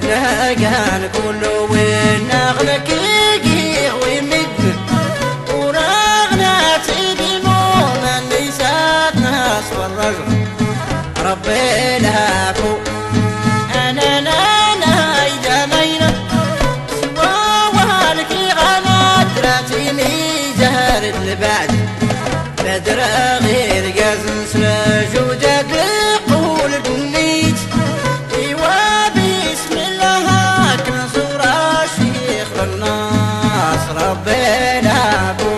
كان كله ونغلك يجيغ ويمد ورغنا تيدي مونا ليسات ناس والرجل ربي لهاكو أنا لا يجانينا سوا وهالكي غنات راتيني جهرت لبعد بدر غير قازن سلاجودك لقول بنيت ايوا بسم الله هاكنا صورة شيخ الناس ربي لهاكو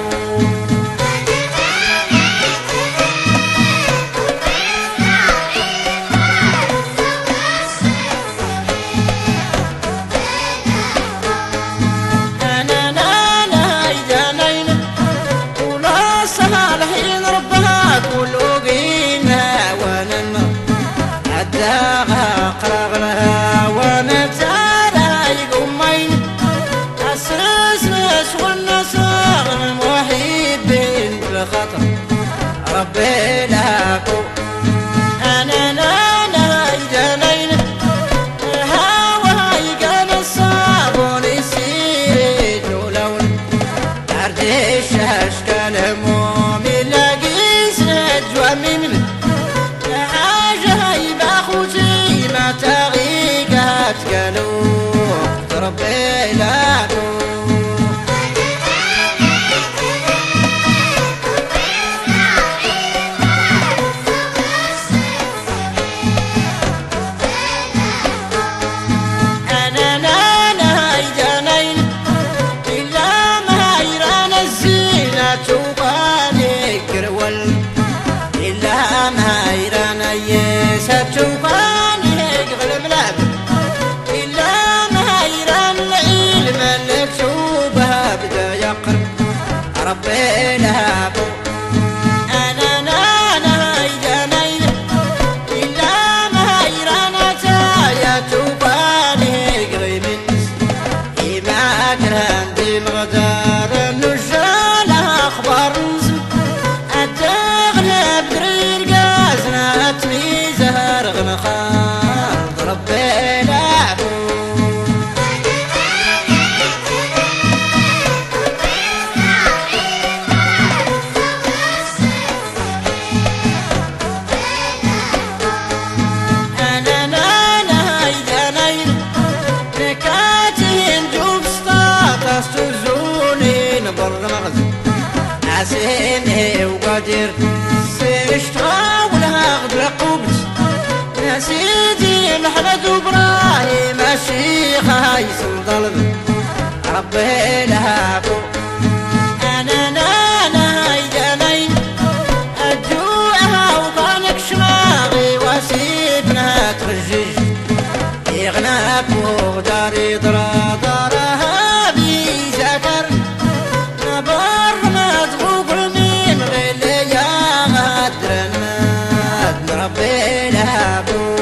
قرغلها ونتارا يقومين أسرسنس والنصاغ المحبين بالخطر ربي لهاكو أنا لا يجانين الهوى يقان الصابون يسير لون أردش أشكال هموم يلاقي سجوة من تغيقات قلوب ربي لهاكو أنا لا يجانين إلا ما يران الزينة وباني كرول إلا ما يران يسات وباني ربي لهاكو أنا لا يجانين إلا ما يرانا تايا توباني قريمنس إما كران دي مغدار النجال أخبار نزم أتغلب درير قازنا أتمي زهر غنخال ربي لهاكو عسيني وقدر سيشتغى ولها غدر قبت نسيتي محمد وابراهيم الشيخ هيثم ظلم ربي لهاكو أنا لا يجانين أجوعها وبانك شماغي وسيبنا ترجج يغناك وغدار يضرى دارها بيزاكر ربي لهاكو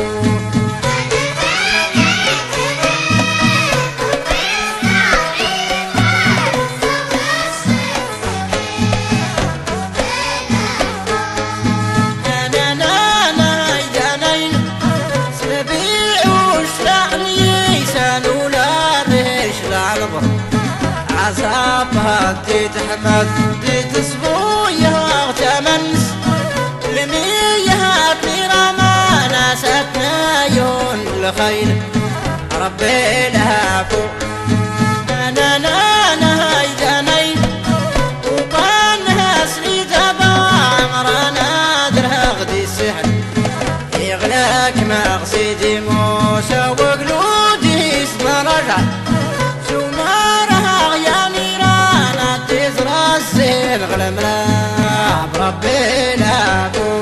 أنا لا يجانين سبيع وشلعني يسانو لا ريش العلبر عصابها تتحمد تتسبو يا تمنس لميها بيرما ناستنا يون الخير ربي لهاكو أنا لا يجانين وقالها سريتها بعمرنا درها غدي السحر يغلاك مقصدي موسى وقلودي اسم رجع شو نارها غياني رانا تزرع الزين غلمنا بربي لهاكو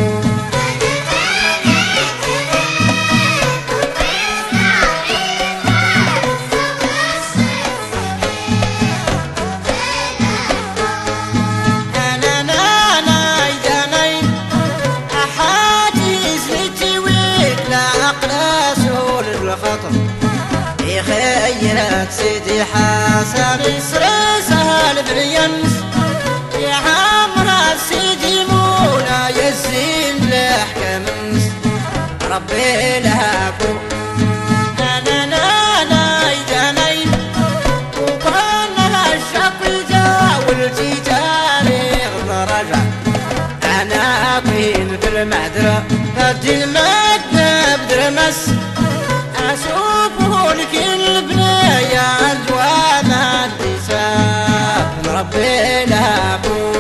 خيرات سيدي حسن يسرى سهل بريانس يا عمرا سيدي مولا يزين لحكمس ربي لهاكو أنا تي تاريخ درجة أنا كوين في المعدرة بدي المدنة بدرمس أشوفه لكل بنايا الجوانا الدساب نربي لابو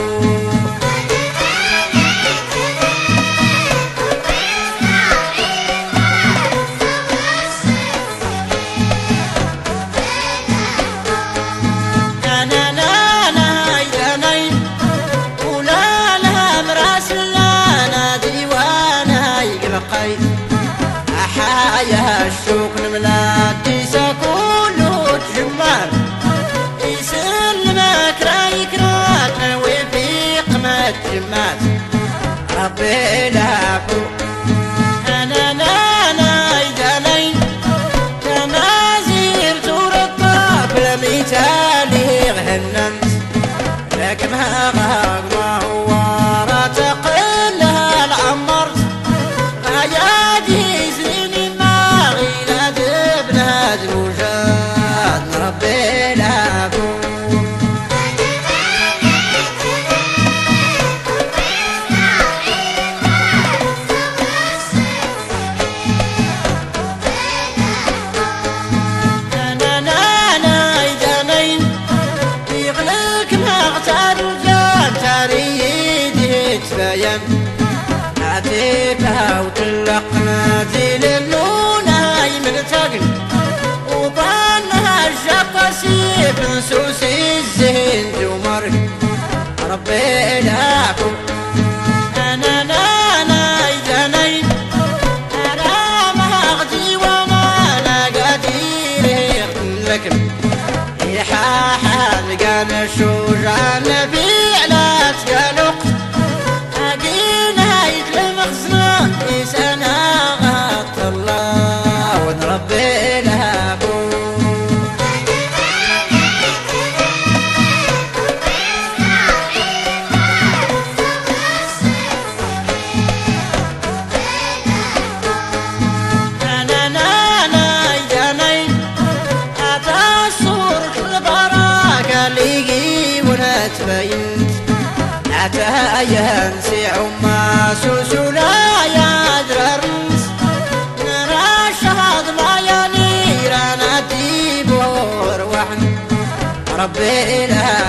أحايا الشوق الملادي سكونه تجمال يسلمك رايك راك وفي قمة جمال ربي لابو أنا يداني تمازير تورطا بالمثالي غهنمت لك ما هو راتقلها العمرت غيادي زيني ما غيلاد ابنها الوجاد نربي لابو أنا يدانين يغلق مغتار وجان تريد تبين عتيبها وتلقنا زيل اللونة يمرتقن وبانها الشقة سيف نسوسي الزين جمرك ربي لابو أنا يدانين أنا مغدي وما لا قدير لكن يحاحا لقانا الشجاع نبيع لا تقلق أقينا يتلم خزنان إسانا غط الله ونربي لابو أنا يدانين أتا صورة البراكة اللي ونتبينت أتا ينسي عما سوسولا يدررنس نرى الشهاد ما ينير أنا ديبور وحن ربي لها